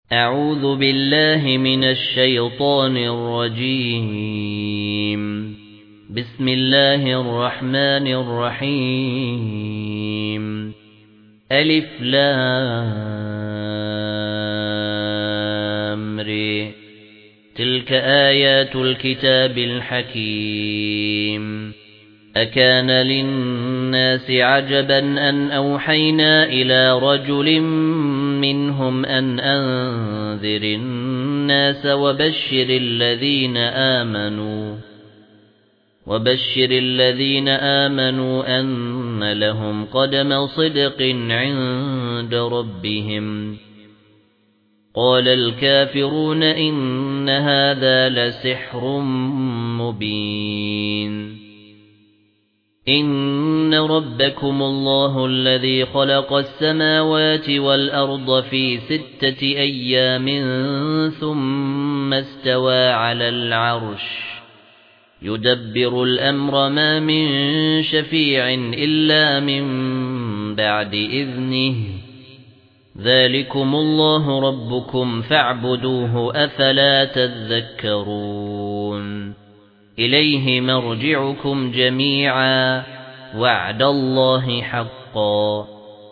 أعوذ بالله من الشيطان الرجيم. بسم الله الرحمن الرحيم. ألف لام ر. تلك آيات الكتاب الحكيم. أكان للناس عجبا أن أوحينا إلى رجل منهم أن أنذر الناس وبشر الذين آمنوا أن لهم قدم صدق عند ربهم. قال الكافرون إن هذا لسحر مبين. إن ربكم الله الذي خلق السماوات والأرض في 6 أيام ثم استوى على العرش يدبر الأمر ما من شفيع إلا من بعد إذنه. ذلكم الله ربكم فاعبدوه أفلا تذكرون. إليه مرجعكم جميعا وعد الله حقا.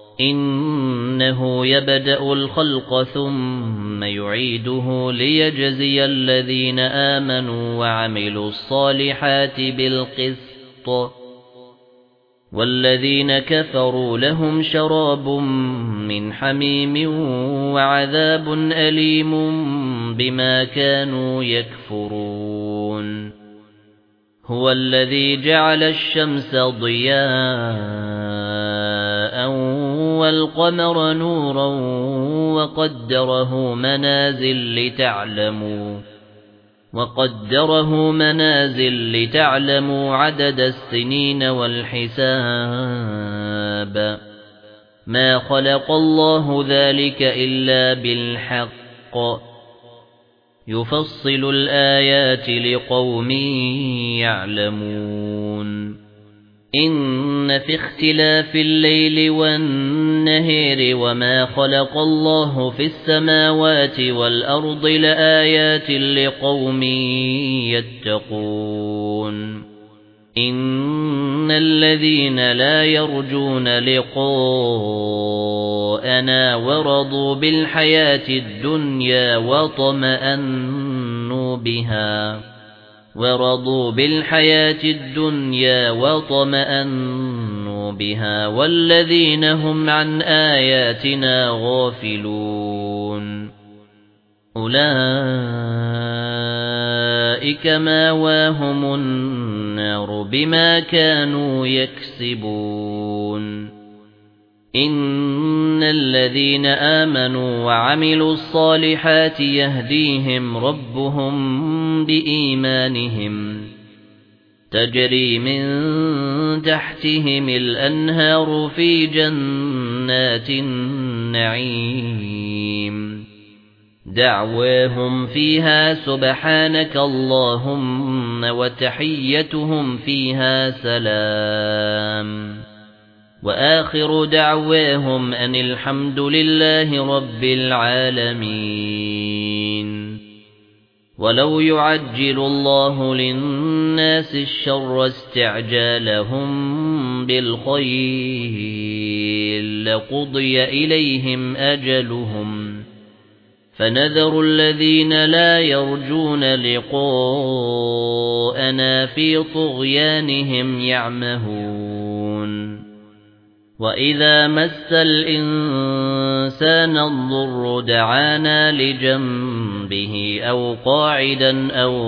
إنه يبدأ الخلق ثم يعيده ليجزي الذين آمنوا وعملوا الصالحات بالقسط والذين كفروا لهم شراب من حميم وعذاب أليم بما كانوا يكفرون. هو الذي جعل الشمس ضياء والقمر نورا وقدره منازل لتعلموا عدد السنين والحساب. ما خلق الله ذلك إلا بالحق. يفصل الآيات لقوم يعلمون. إن في اختلاف الليل والنهار وما خلق الله في السماوات والأرض لآيات لقوم يتقون. إن الذين لا يرجون لقاءنا ورضوا بالحياة الدنيا وطمأنوا بها والذين هم عن آياتنا غافلون أولئك مأواهم النار بما كانوا يكسبون. إن الذين آمنوا وعملوا الصالحات يهديهم ربهم بإيمانهم تجري من تحتهم الأنهار في جنات النعيم. دعواهم فيها سبحانك اللهم وتحيتهم فيها سلام. وآخر دعواهم أن الحمد لله رب العالمين. ولو يعجل الله للناس الشر استعجالهم بالخير لقضي إليهم أجلهم. فنذر الذين لا يرجون لقاءنا في طغيانهم يعمهون. وإذا مس الإنسان الضر دعانا لجنبه أو قاعدا أو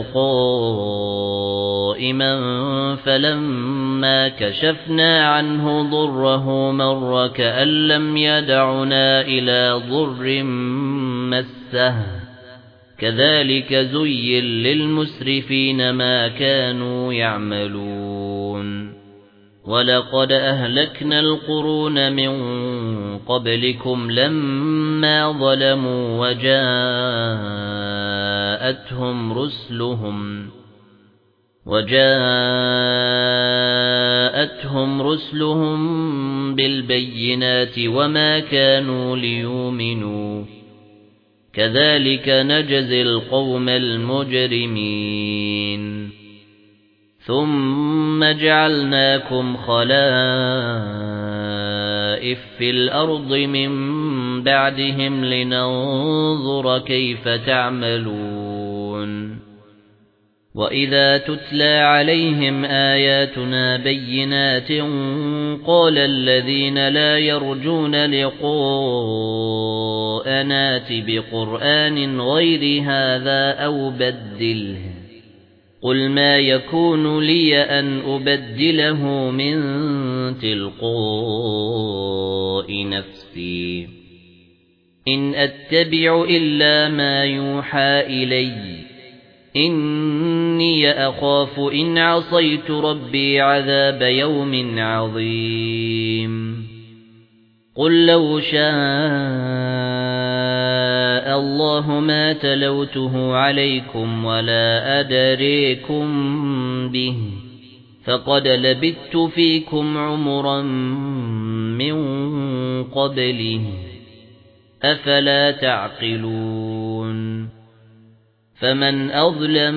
قائما فلما كشفنا عنه ضره مر كأن لم يدعنا إلى ضر مسه. كذلك زين للمسرفين ما كانوا يعملون. ولقد أهلكنا القرون من قبلكم لما ظلموا وجاءتهم رسلهم بالبينات وما كانوا ليؤمنوا. كذلك نجزي القوم المجرمين ثم جعلناكم خلائف في الأرض من بعدهم لننظر كيف تعملون وإذا تتلى عليهم آياتنا بينات قال الذين لا يرجون لقاءنا ائت بقرآن غير هذا أو بدله قل ما يكون لي أن أبدله من تلقاء نفسي إن أتبع إلا ما يوحى إلي إني أخاف إن عصيت ربي عذاب يوم عظيم قل لو شاء الله ما تلوته عليكم ولا أدريكم به فقد لبثت فيكم عمرا من قبله أفلا تعقلون فمن أظلم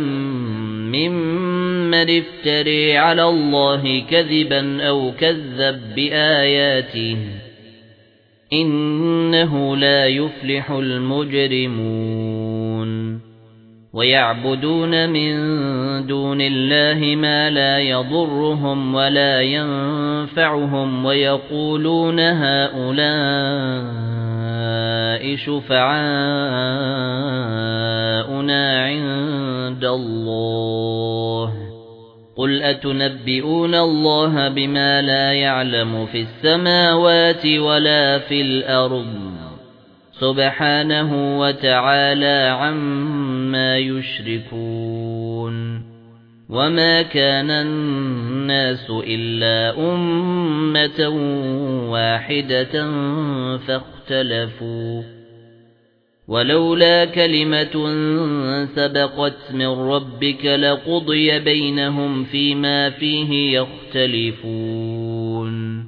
ممن افتري على الله كذبا أو كذب بآياته إنه لا يفلح المجرمون ويعبدون من دون الله ما لا يضرهم ولا ينفعهم ويقولون هؤلاء شفعاؤنا عند الله قل أتنبئون الله بما لا يعلم في السماوات ولا في الأرض سبحانه وتعالى عما يشركون وما كان الناس إلا أمة واحدة فاختلفوا ولولا كلمة سبقت من ربك لقضي بينهم فيما فيه يختلفون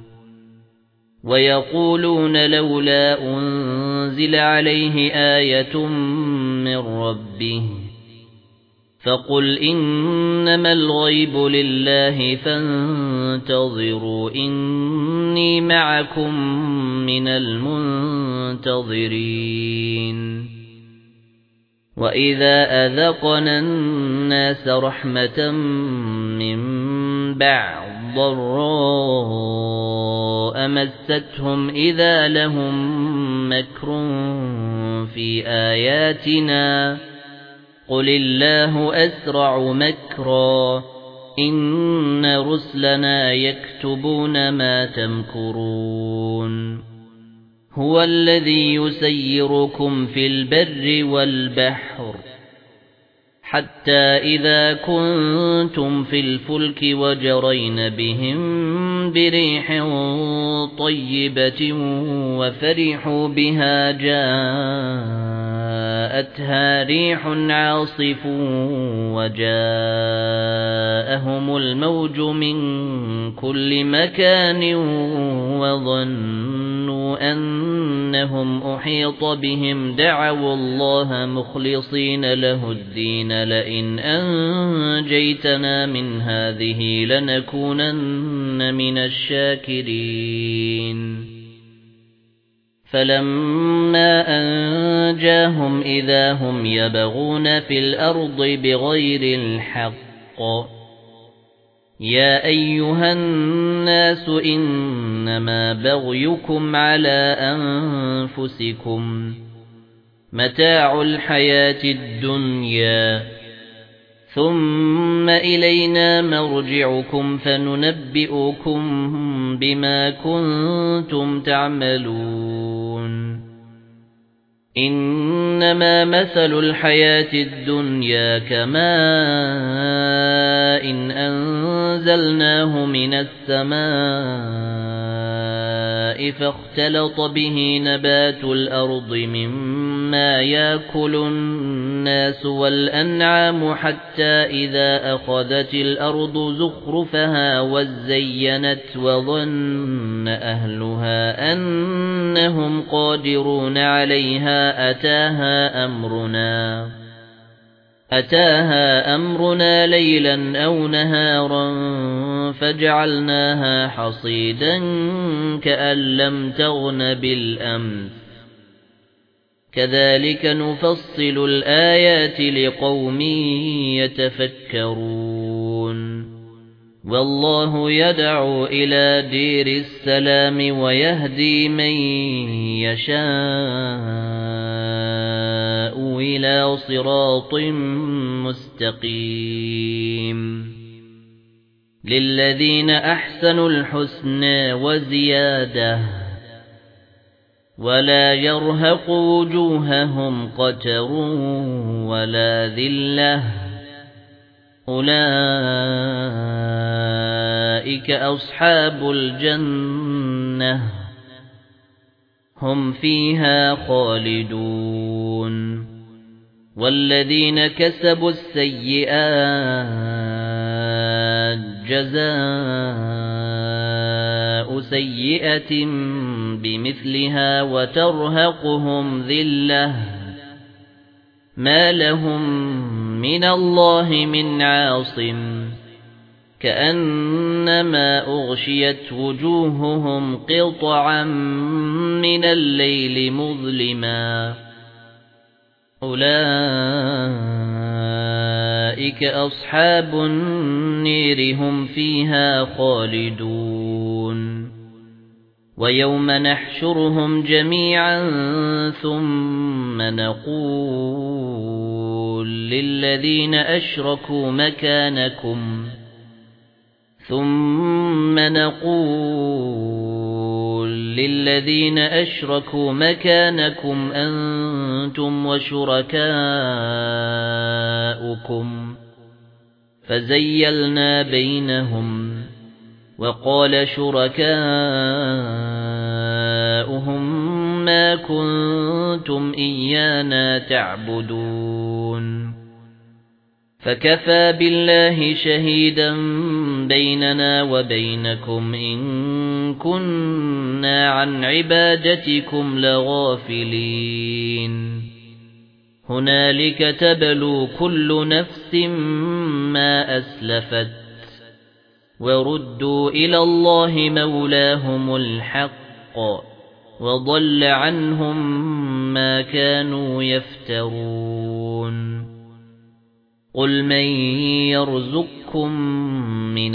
ويقولون لولا أنزل عليه آية من ربه فقل إنما الغيب لله فانتظروا إني معكم من المنتظرين وإذا أذقنا الناس رحمة من بعد ضراء مستهم إذا لهم مكر في آياتنا قل الله أسرع مكرا إن رسلنا يكتبون ما تمكرون هو الذي يسيركم في البر والبحر حتى إذا كنتم في الفلك وجرين بهم بريح طيبة وفرحوا بها جاءتها ريح عاصف وجاءهم الموج من كل مكان وظنوا أنهم أحيط بهم دعوا الله مخلصين له الدين لئن أنجيتنا من هذه لنكونن من الشاكرين فلما أنجاهم إذا هم يبغون في الأرض بغير الحق يا أيها الناس إنما بغيكم على أنفسكم متاع الحياة الدنيا ثم إلينا مرجعكم فننبئكم بما كنتم تعملون إنما مثل الحياة الدنيا كماء إن أنزلناه من السماء فاختلط به نبات الأرض مما يأكل الناس والأنعام حتى إذا أخذت الأرض زخرفها وزينت وظن أهلها أنهم قادرون عليها أتاها أمرنا ليلا أو نهارا فجعلناها حصيدا كأن لم تغن بالأمس كذلك نفصل الآيات لقوم يتفكرون والله يدعو إلى دير السلام ويهدي من يشاء إلى صراط مستقيم للذين أحسنوا الحسنى وزيادة ولا يرهق وجوههم قتر ولا ذلة أولئك أصحاب الجنة هم فيها خالدون والذين كسبوا السيئات جزاء سيئة بمثلها وترهقهم ذلة ما لهم من الله من عاصم كأنما أغشيت وجوههم قطعا من الليل مظلما أولئك أصحاب النير هم فيها خالدون ويوم نحشرهم جميعا ثم نقول للذين أشركوا مكانكم أنتم وشركاؤكم فزيلنا بينهم وقال شركاؤهم ما كنتم إيانا تعبدون فكفى بالله شهيدا بيننا وبينكم إن كنا عن عبادتكم لغافلين هنالك تبلو كل نفس ما أسلفت وردوا إلى الله مولاهم الحق وضل عنهم ما كانوا يفترون قل من يرزقكم من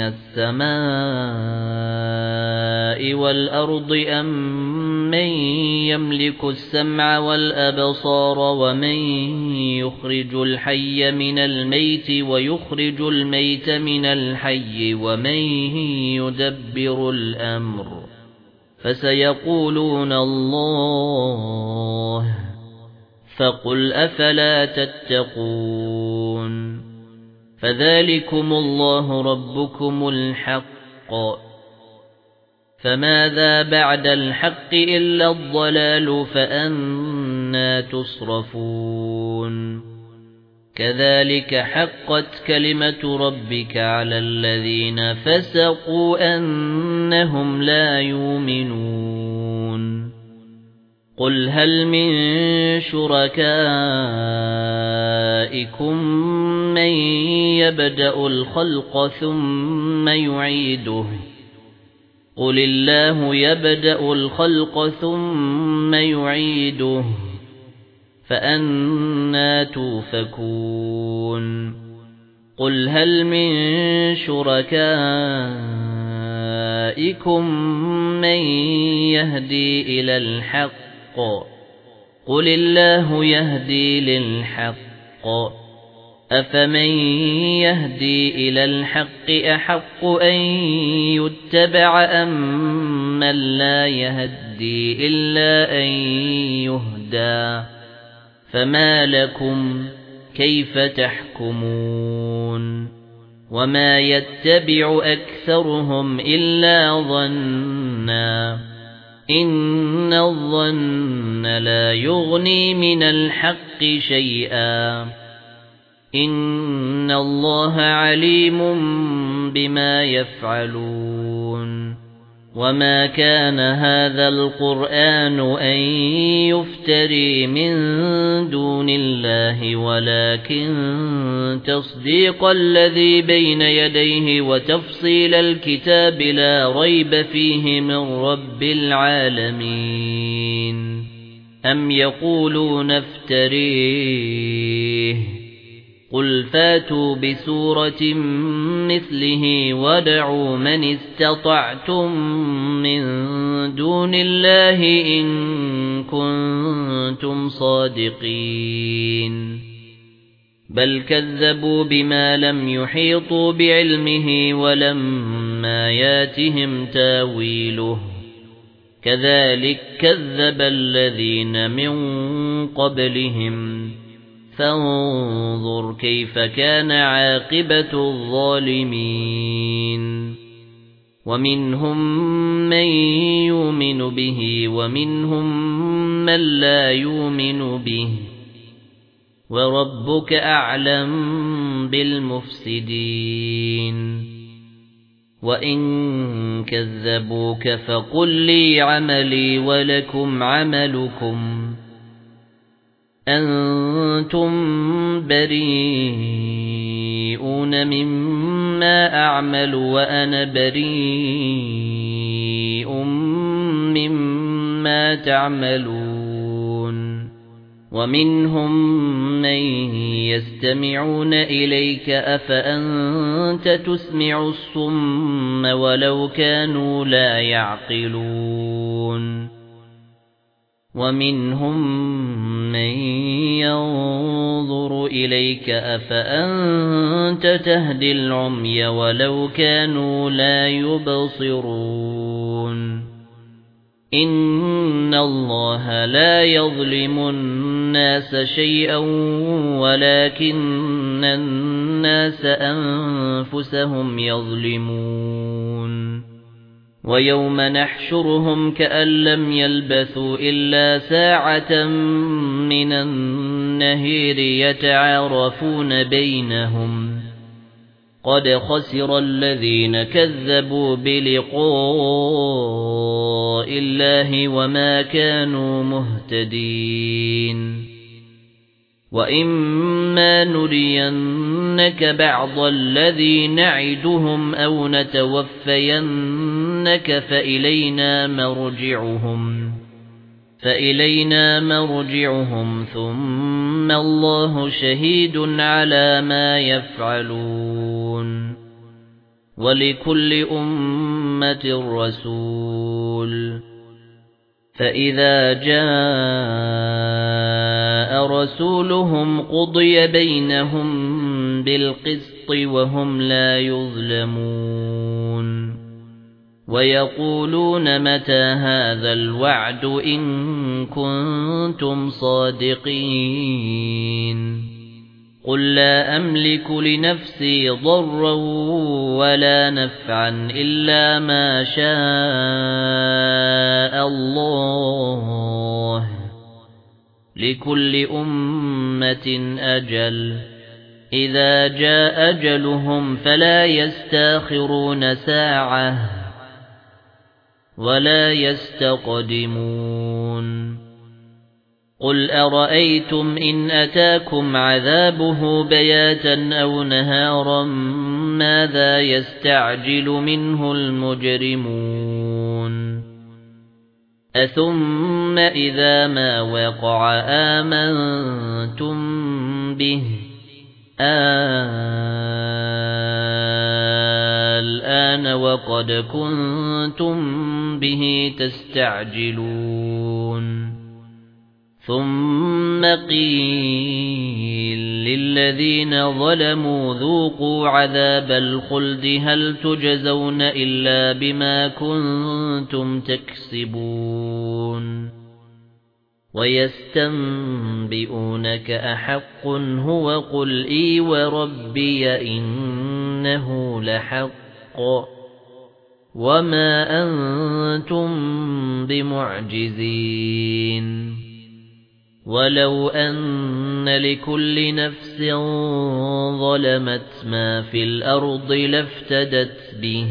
السماء والأرض أم من يملك السمع والأبصار ومن يخرج الحي من الميت ويخرج الميت من الحي ومن يدبر الأمر فسيقولون الله فقل أفلا تتقون فذلكم الله ربكم الحق فماذا بعد الحق إلا الضلال فأنى تصرفون كذلك حقت كلمة ربك على الذين فسقوا أنهم لا يؤمنون قل هل من شركائكم من يبدأ الخلق ثم يعيده قل الله يبدأ الخلق ثم يعيده فأنى توفكون قل هل من شركائكم من يهدي إلى الحق قل الله يهدي للحق أفمن يهدي إلى الحق أحق أن يتبع أم من لا يهدي إلا أن يهدى فما لكم كيف تحكمون وما يتبع أكثرهم إلا ظنّا إن الظن لا يغني من الحق شيئا إن الله عليم بما يفعلون وما كان هذا القرآن أن يفتري من دون الله ولكن تصديق الذي بين يديه وتفصيل الكتاب لا ريب فيه من رب العالمين أم يقولون افتريه قل فاتوا بسورة مثله ودعوا من استطعتم من دون الله إن كنتم صادقين بل كذبوا بما لم يحيطوا بعلمه ولما ياتهم تاويله كذلك كذب الذين من قبلهم فانظر كيف كان عاقبة الظالمين ومنهم من يؤمن به ومنهم من لا يؤمن به وربك أعلم بالمفسدين وإن كذبوك فقل لي عملي ولكم عملكم أنتم بريئون مما أعمل وأنا بريء مما تعملون ومنهم من يستمعون إليك أفأنت تسمع الصم ولو كانوا لا يعقلون ومنهم من ينظر إليك أفأنت تهدي العمي ولو كانوا لا يبصرون إن الله لا يظلم الناس شيئا ولكن الناس أنفسهم يظلمون ويوم نحشرهم كأن لم يلبثوا إلا ساعة من النهير يتعارفون بينهم قد خسر الذين كذبوا بلقاء الله وما كانوا مهتدين وإما نرينك بعض الذي نعدهم أو نتوفينك فإلينا مرجعهم ثم الله شهيد على ما يفعلون ولكل أمة رسول فإذا جاء رسولهم قضي بينهم بالقسط وهم لا يظلمون ويقولون متى هذا الوعد إن كنتم صادقين قل لا أملك لنفسي ضرا ولا نفعا إلا ما شاء الله لكل أمة أجل إذا جاء أجلهم فلا يستاخرون ساعة ولا يستقدمون قل أرأيتم إن أتاكم عذابه بياتا أو نهارا ماذا يستعجل منه المجرمون أثم إذا ما وقع آمنتم به الآن وقد كنتم به تستعجلون ثم قيل للذين ظلموا ذوقوا عذاب الخلد هل تجزون إلا بما كنتم تكسبون ويستنبئونك أحق هو قل إي وربي إنه لحق وما أنتم بمعجزين ولو أن لكل نفس ظلمت ما في الأرض لافتدت به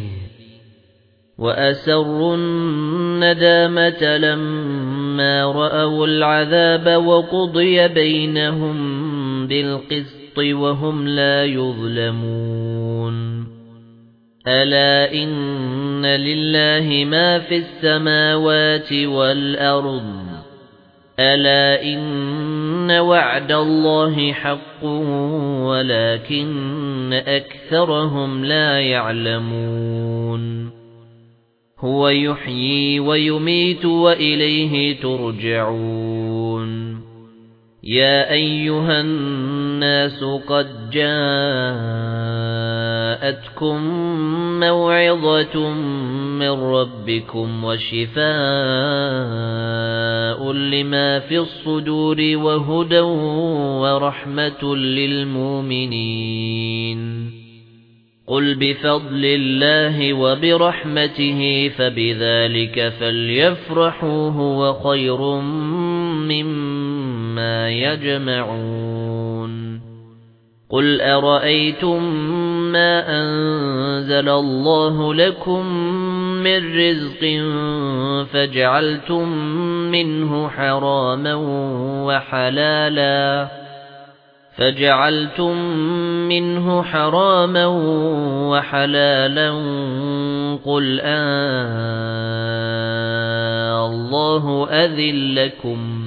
وأسروا الندامة لما رأوا العذاب وقضي بينهم بالقسط وهم لا يظلمون ألا إن لله ما في السماوات والأرض ألا إن وعد الله حق ولكن أكثرهم لا يعلمون هو يحيي ويميت وإليه ترجعون يا أيها الناس قد جاءتكم موعظة من ربكم وشفاء لما في الصدور وهدى ورحمة للمؤمنين قل بفضل الله وبرحمته فبذلك فليفرحوا هو خير مما يجمعون قل أرأيتم ما أنزل الله لكم من رزق فجعلتم منه حراما وحلالا قل الله أذن لكم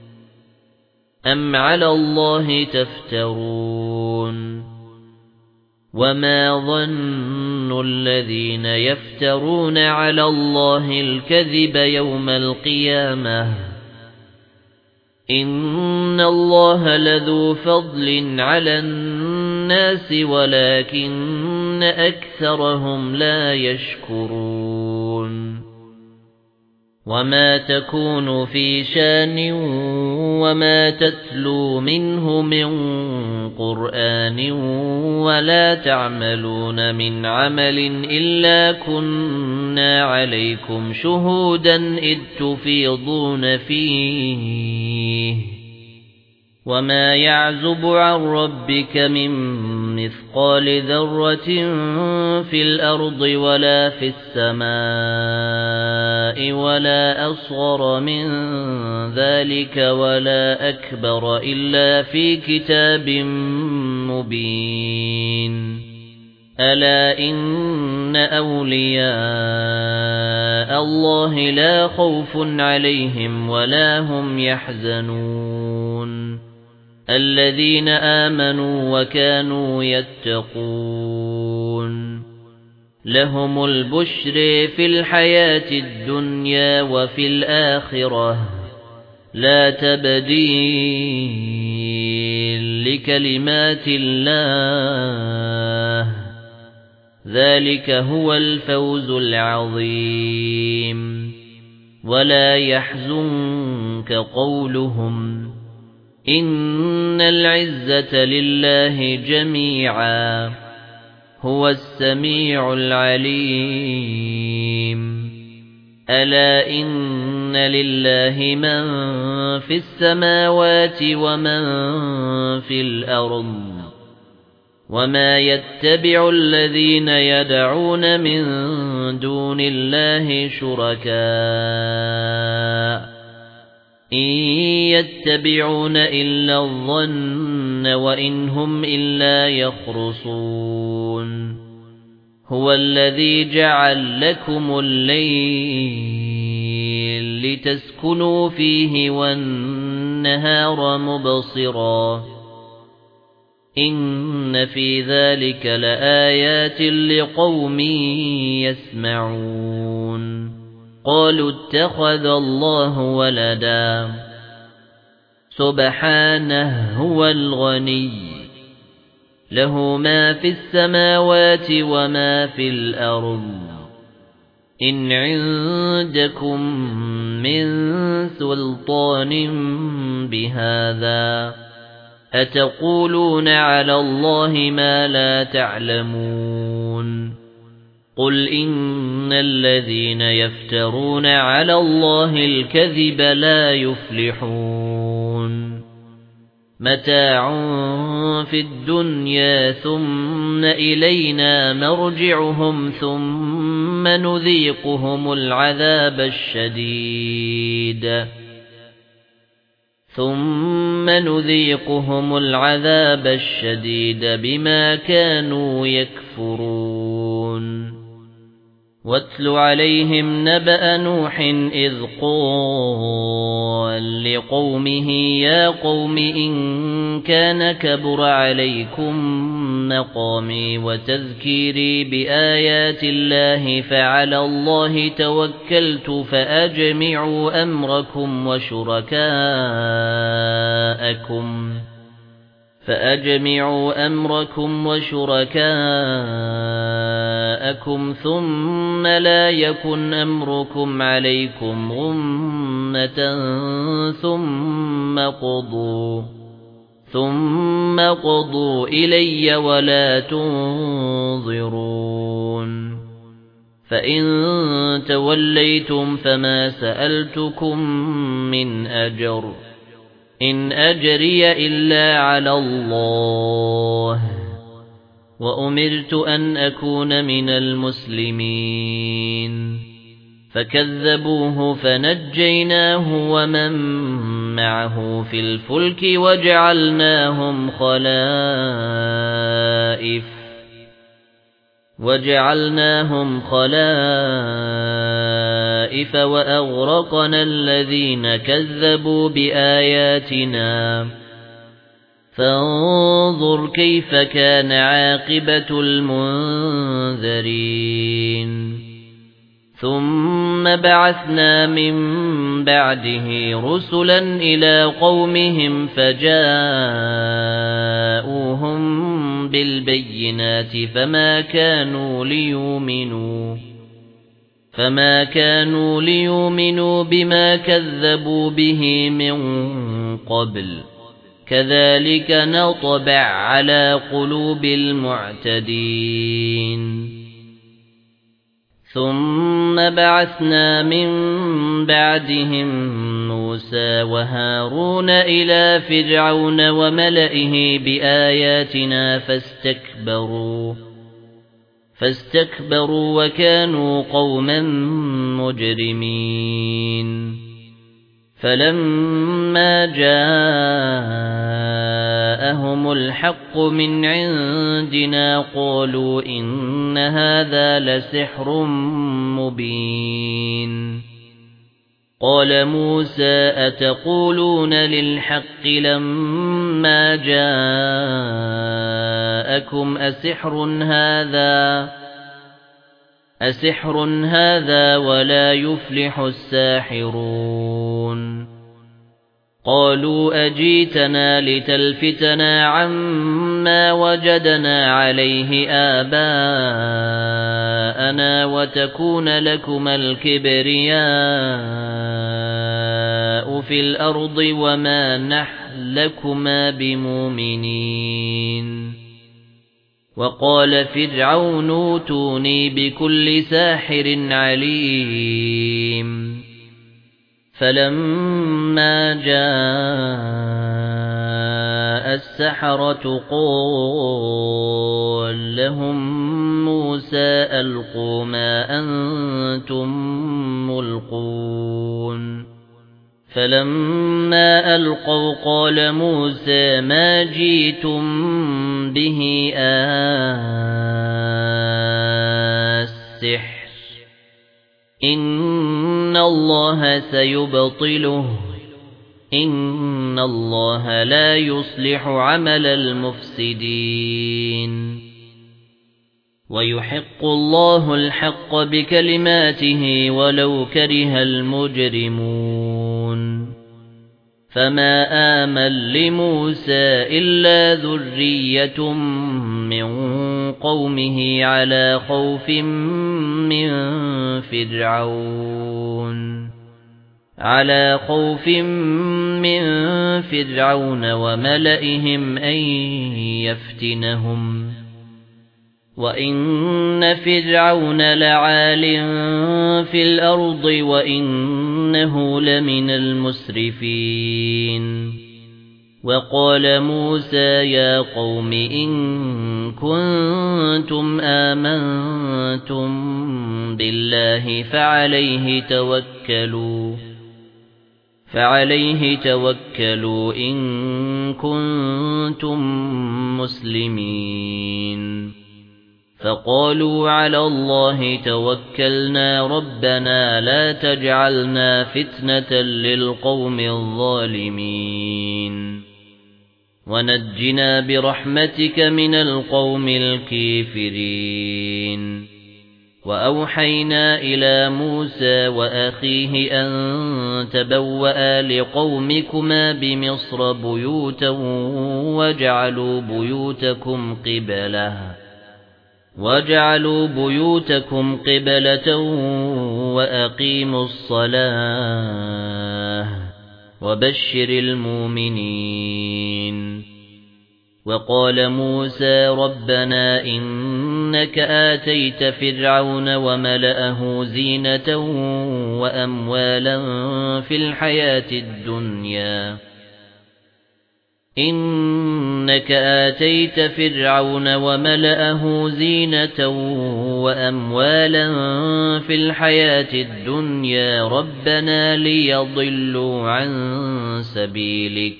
أم على الله تفترون وما ظن الذين يفترون على الله الكذب يوم القيامة إن الله لذو فضل على الناس ولكن أكثرهم لا يشكرون وما تكون في شان وما تتلو منه من قرآن ولا تعملون من عمل إلا كنا عليكم شهودا إذ تفيضون فيه وما يعزب عن ربك من مثقال ذرة في الأرض ولا في السماء ولا أصغر من ذلك ولا أكبر إلا في كتاب مبين ألا إن أولياء الله لا خوف عليهم ولا هم يحزنون الذين آمنوا وكانوا يتقون لهم البشر في الحياة الدنيا وفي الآخرة لا تبديل لكلمات الله ذلك هو الفوز العظيم ولا يحزنك قولهم إن العزة لله جميعا هو السميع العليم ألا إن لله من في السماوات ومن في الأرض وما يتبع الذين يدعون من دون الله شركاء إن يتبعون إلا الظن وإن هم إلا يخرصون هو الذي جعل لكم الليل لتسكنوا فيه والنهار مبصرا إن في ذلك لآيات لقوم يسمعون قالوا اتخذ الله ولدا سبحانه هو الغني له ما في السماوات وما في الأرض إن عندكم من سلطان بهذا أتقولون على الله ما لا تعلمون قُلْ إِنَّ الَّذِينَ يَفْتَرُونَ عَلَى اللَّهِ الْكَذِبَ لَا يُفْلِحُونَ مَتَاعٌ فِي الدُّنْيَا ثُمَّ إِلَيْنَا مَرْجِعُهُمْ ثُمَّ نُذِيقُهُمُ الْعَذَابَ الشَّدِيدَ بِمَا كَانُوا يَكْفُرُونَ وَاتْلُ عَلَيْهِمْ نَبَأَ نُوحٍ إِذْ قَالَ لِقَوْمِهِ يَا قَوْمِ إِن كَانَ كَبُرَ عَلَيْكُمْ مَقَامِي وَتَذْكِيرِي بِآيَاتِ اللَّهِ فَعَلَى اللَّهِ تَوَكَّلْتُ فَأَجْمِعُوا أَمْرَكُمْ وَشُرَكَاءَكُمْ ثُمَّ لَا يَكُنْ أَمْرُكُمْ عَلَيْكُمْ غُمَّةً ثُمَّ قُضُوا إِلَيَّ وَلَا تُنظِرُونِ فَإِن تَوَلَّيْتُمْ فَمَا سَأَلْتُكُمْ مِنْ أَجْرٍ إِنْ أَجْرِيَ إِلَّا عَلَى اللَّهِ وَأُمِرْتُ أَنْ أَكُونَ مِنَ الْمُسْلِمِينَ فَكَذَّبُوهُ فَنَجَّيْنَاهُ وَمَن مَّعَهُ فِي الْفُلْكِ وَجَعَلْنَاهُمْ خَلَائِفَ وَأَغْرَقْنَا الَّذِينَ كَذَّبُوا بِآيَاتِنَا فَانظُرْ كَيْفَ كَانَ عَاقِبَةُ الْمُنذَرِينَ ثُمَّ بَعَثْنَا مِن بَعْدِهِ رُسُلًا إِلَى قَوْمِهِمْ فَجَاءُوهُم بِالْبَيِّنَاتِ فَمَا كَانُوا لِيُؤْمِنُوا بِمَا كَذَّبُوا بِهِ مِن قَبْلُ كَذَلِكَ نَطْبَعُ عَلَى قُلُوبِ الْمُعْتَدِينَ ثُمَّ بَعَثْنَا مِن بَعْدِهِم مُوسَى وَهَارُونَ إِلَى فِرْعَوْنَ وَمَلَئِهِ بِآيَاتِنَا فاستكبروا وَكَانُوا قَوْمًا مُجْرِمِينَ فَلَمَّا جَاءَهُمُ الْحَقُّ مِنْ عِندِنَا قَالُوا إِنَّ هَذَا لَسِحْرٌ مُبِينٌ قَالَ مُوسَى أَتَقُولُونَ لِلْحَقِّ لَمَّا جَاءَكُمْ أَسِحْرٌ هَذَا وَلَا يُفْلِحُ السَّاحِرُونَ قَالُوا أَجِئْتَنَا لِتَلْفِتَنَا عَمَّا وَجَدْنَا عَلَيْهِ آبَاءَنَا وَتَكُونَ لَكُمَا الْكِبْرِيَاءُ فِي الْأَرْضِ وَمَا نَحْنُ لَكُمَا بِمُؤْمِنِينَ وَقَالَ فِرْعَوْنُ ائْتُونِي بِكُلِّ سَاحِرٍ عَلِيمٍ فَلَمَّا جَاءَ السَّحَرَةُ قَالَ لَهُم مُوسَى أَلْقُوا مَا أَنتُم مُّلْقُونَ فَلَمَّا أَلْقَوْا قَالَ مُوسَى مَا جِئْتُم بِهِ السِّحْرُ إِنَّ اللَّهَ سَيُبْطِلُهُ إِنَّ اللَّهَ لَا يُصْلِحُ عَمَلَ الْمُفْسِدِينَ وَيُحِقُّ اللَّهُ الْحَقَّ بِكَلِمَاتِهِ وَلَوْ كَرِهَ الْمُجْرِمُونَ فَمَا آمَنَ لِمُوسَى إِلَّا ذُرِّيَّةٌ مِّن قَوْمِهِ عَلَى خَوْفٍ مِّن فِرْعَوْنَ وَمَلَئِهِمْ أَن يَفْتِنَهُمْ وَإِنَّ فِرْعَوْنَ لَعَالٍ فِي الْأَرْضِ وَإِنَّهُ لَمِنَ الْمُسْرِفِينَ وَقَالَ مُوسَى يَا قَوْمِ إِن كُنتُمْ آمَنتُم بِاللَّهِ فَعَلَيْهِ تَوَكَّلُوا إِن كُنتُم مُّسْلِمِينَ فَقَالُوا عَلَى اللَّهِ تَوَكَّلْنَا رَبَّنَا لَا تَجْعَلْنَا فِتْنَةً لِلْقَوْمِ الظَّالِمِينَ وَنَجِّنَا بِرَحْمَتِكَ مِنَ الْقَوْمِ الْكَافِرِينَ وَأَوْحَيْنَا إِلَى مُوسَى وَأَخِيهِ أَن تَبَوَّآ لِقَوْمِكُمَا بِمِصْرَ بُيُوتًا وَاجْعَلُوا بُيُوتَكُمْ قِبْلَةً وَأَقِيمُوا الصَّلَاةَ وَبَشِّرِ الْمُؤْمِنِينَ وَقَالَ مُوسَى رَبَّنَا إِنَّكَ آتَيْتَ فِرْعَوْنَ وَمَلَأَهُ زِينَةً وَأَمْوَالًا فِي الْحَيَاةِ الدُّنْيَا رَبَّنَا لِيَضِلُّوا عَن سَبِيلِكَ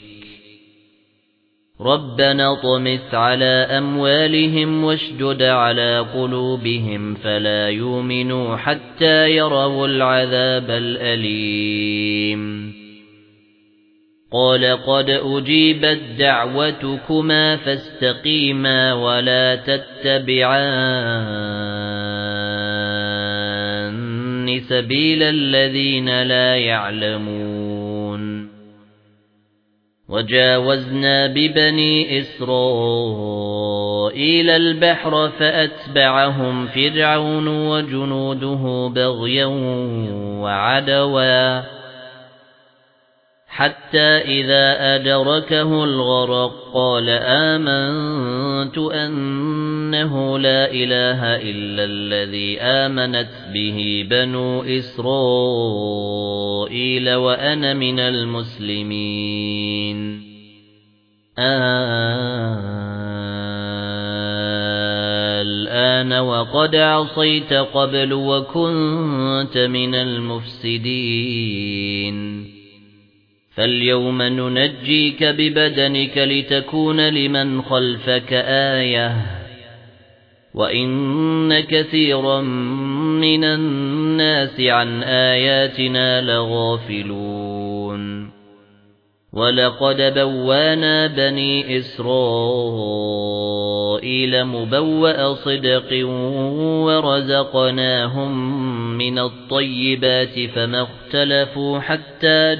رَبَّنَا اطْمِسْ عَلَى أَمْوَالِهِمْ وَاشْدُدْ عَلَى قُلُوبِهِمْ فَلَا يُؤْمِنُوا حَتَّى يَرَوْا الْعَذَابَ الْأَلِيمَ قَالَ قَدْ أُجِيبَتْ دَعْوَتُكُمَا فَاسْتَقِيمَا وَلَا تَتَّبِعَانِّ سَبِيلَ الَّذِينَ لَا يَعْلَمُونَ وَجَاوَزْنَا بِبَنِي إِسْرَائِيلَ الْبَحْرَ فَأَتْبَعَهُمْ فِرْعَوْنُ وَجُنُودُهُ بَغْيًا وَعَدْوًا حَتَّى إِذَا أَدْرَكَهُ الْغَرَقُ قَالَ آمَنْتُ أَنَّهُ لَا إِلَٰهَ إِلَّا الَّذِي آمَنَتْ بِهِ بَنُو إِسْرَائِيلَ وَأَنَا مِنَ الْمُسْلِمِينَ الْآنَ وَقَدْ عَصَيْتَ قَبْلُ وَكُنْتَ مِنَ الْمُفْسِدِينَ فَالْيَوْمَ نُنَجِّيكَ بِبَدَنِكَ لِتَكُونَ لِمَنْ خَلْفَكَ آيَةً وَإِنَّ كَثِيرًا مِنَ النَّاسِ عَن آيَاتِنَا لَغَافِلُونَ وَلَقَدْ بَوَّأْنَا بَنِي إِسْرَائِيلَ مُبَوَّأَ صِدْقٍ وَرَزَقْنَاهُم مِّنَ الطَّيِّبَاتِ فَمَا اخْتَلَفُوا حَتَّى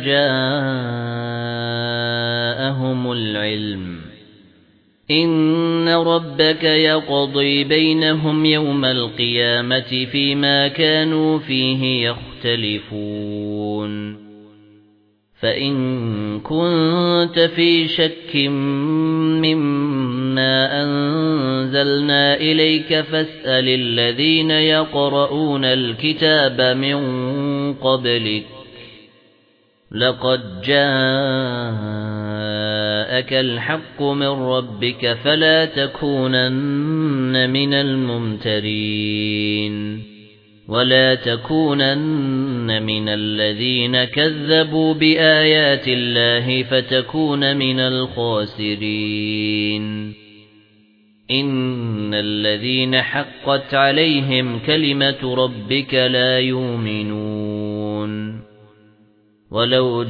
جَاءَهُمُ الْعِلْمُ إِنَّ رَبَّكَ يَقْضِي بَيْنَهُمْ يَوْمَ الْقِيَامَةِ فِيمَا كَانُوا فِيهِ يَخْتَلِفُونَ فَإِن كُنتَ فِي شَكٍّ مِّمَّا أَنزَلْنَا إِلَيْكَ فَاسْأَلِ الَّذِينَ يَقْرَؤُونَ الْكِتَابَ مِن قَبْلِكَ لَقَدْ جَاءَكَ الْحَقُّ مِن رَّبِّكَ فَلَا تَكُونَنَّ مِنَ الْمُمْتَرِينَ وَلَا تَكُونَنَّ مِنَ الَّذِينَ كَذَّبُوا بِآيَاتِ اللَّهِ فَتَكُونَ مِنَ الْخَاسِرِينَ إِنَّ الَّذِينَ حَقَّتْ عَلَيْهِمْ كَلِمَةُ رَبِّكَ لَا يُؤْمِنُونَ وَلَوْ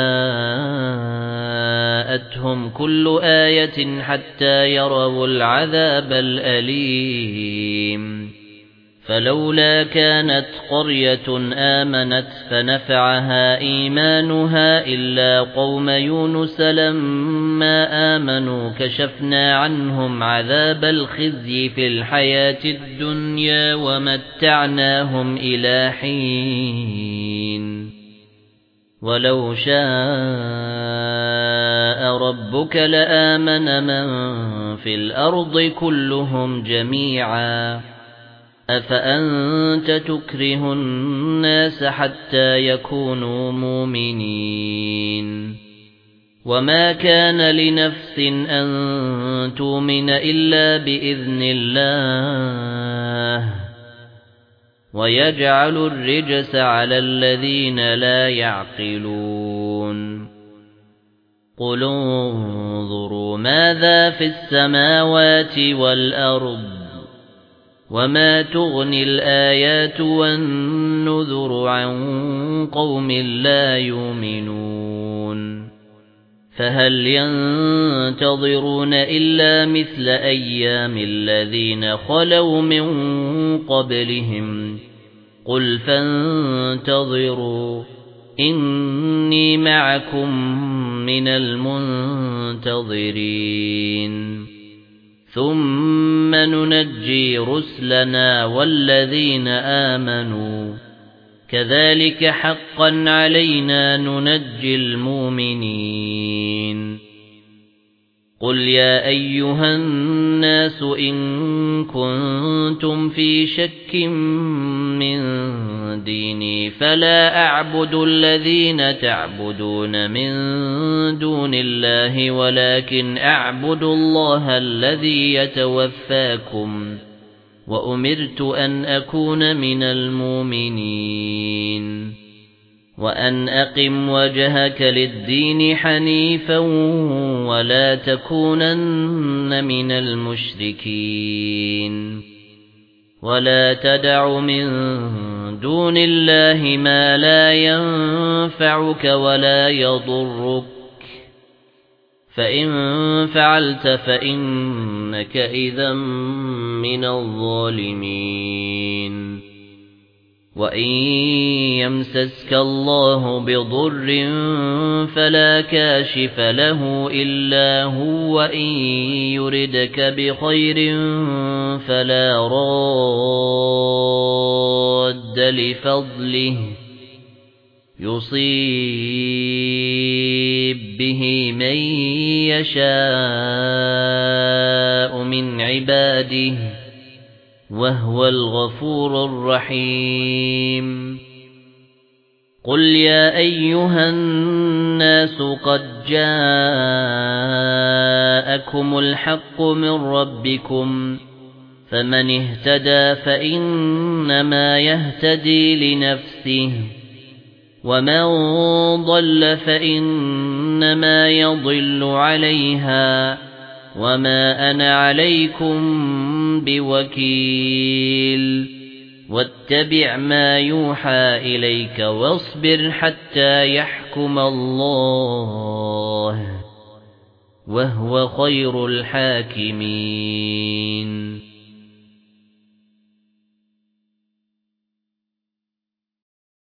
جَاءَتْهُمْ كُلُّ آيَةٍ حَتَّى يَرَوْا الْعَذَابَ الْأَلِيمَ فَلَوْلَا كَانَتْ قَرْيَةٌ آمَنَتْ فَنَفَعَهَا إِيمَانُهَا إِلَّا قَوْمَ يُونُسَ لَمَّا آمَنُوا كَشَفْنَا عَنْهُمْ عَذَابَ الْخِزْيِ فِي الْحَيَاةِ الدُّنْيَا وَمَتَّعْنَاهُمْ إِلَى حِينٍ وَلَوْ شَاءَ رَبُّكَ لَآمَنَ مَن فِي الْأَرْضِ كُلُّهُمْ جَمِيعًا أَفَأَنْتَ تُكْرِهُ النَّاسَ حَتَّى يَكُونُوا مُؤْمِنِينَ وَمَا كَانَ لِنَفْسٍ أَن تُؤْمِنَ إِلَّا بِإِذْنِ اللَّهِ وَيَجْعَلُ الرِّجْسَ عَلَى الَّذِينَ لَا يَعْقِلُونَ قُلْ انظُرُوا مَاذَا فِي السَّمَاوَاتِ وَالْأَرْضِ وَمَا تُغْنِي الْآيَاتُ وَالنُّذُرُ عَن قَوْمٍ لَّا يُؤْمِنُونَ فَهَلْ يَنتَظِرُونَ إِلَّا مِثْلَ أَيَّامِ الَّذِينَ خَلَوْا مِن قَبْلِهِمْ قُلْ فَانتَظِرُوا إِنِّي مَعَكُمْ مِنَ الْمُنتَظِرِينَ ثُمَّ نُنَجِّي رُسُلَنَا وَالَّذِينَ آمَنُوا كَذَلِكَ حَقًّا عَلَيْنَا نُنَجِّي الْمُؤْمِنِينَ قُلْ يَا أَيُّهَا النَّاسُ إِن كُنتُمْ فِي شَكٍّ مِّن دِينِي فَلَا أَعْبُدُ الَّذِينَ تَعْبُدُونَ مِن دُونِ اللَّهِ وَلَكِنْ أَعْبُدُ اللَّهَ الَّذِي يَتَوَفَّاكُمْ وَأُمِرْتُ أَنْ أَكُونَ مِنَ الْمُؤْمِنِينَ وَأَنْ أَقِمْ وَجْهَكَ لِلدِّينِ حَنِيفًا وَلَا تَكُونَنَّ مِنَ الْمُشْرِكِينَ وَلَا تَدْعُ مِن دُونِ اللَّهِ مَا لَا يَنفَعُكَ وَلَا يَضُرُّكَ فَإِن فَعَلْتَ فَإِنَّكَ إِذًا مِّنَ الظَّالِمِينَ وَإِن يَمْسَسْكَ اللَّهُ بِضُرٍّ فَلَا كَاشِفَ لَهُ إِلَّا هُوَ وَإِن يُرِدْكَ بِخَيْرٍ فَلَا رَادَّ لِفَضْلِهِ يُصِيبُ بِهِ مَن يَشَاءُ مِنْ عِبَادِهِ وَهُوَ الْغَفُورُ الرَّحِيمُ قُلْ يَا أَيُّهَا النَّاسُ قَدْ جَاءَكُمُ الْحَقُّ مِنْ رَبِّكُمْ فَمَنِ اهْتَدَى فَإِنَّمَا يَهْتَدِي لِنَفْسِهِ وَمَنْ ضَلَّ فَإِنَّمَا يَضِلُّ عَلَيْهَا وَمَا أَنَا عَلَيْكُمْ بِوَكِيلٍ وَاتَّبِعْ مَا يُوحَى إِلَيْكَ وَاصْبِرْ حَتَّى يَحْكُمَ اللَّهُ وَهُوَ خَيْرُ الْحَاكِمِينَ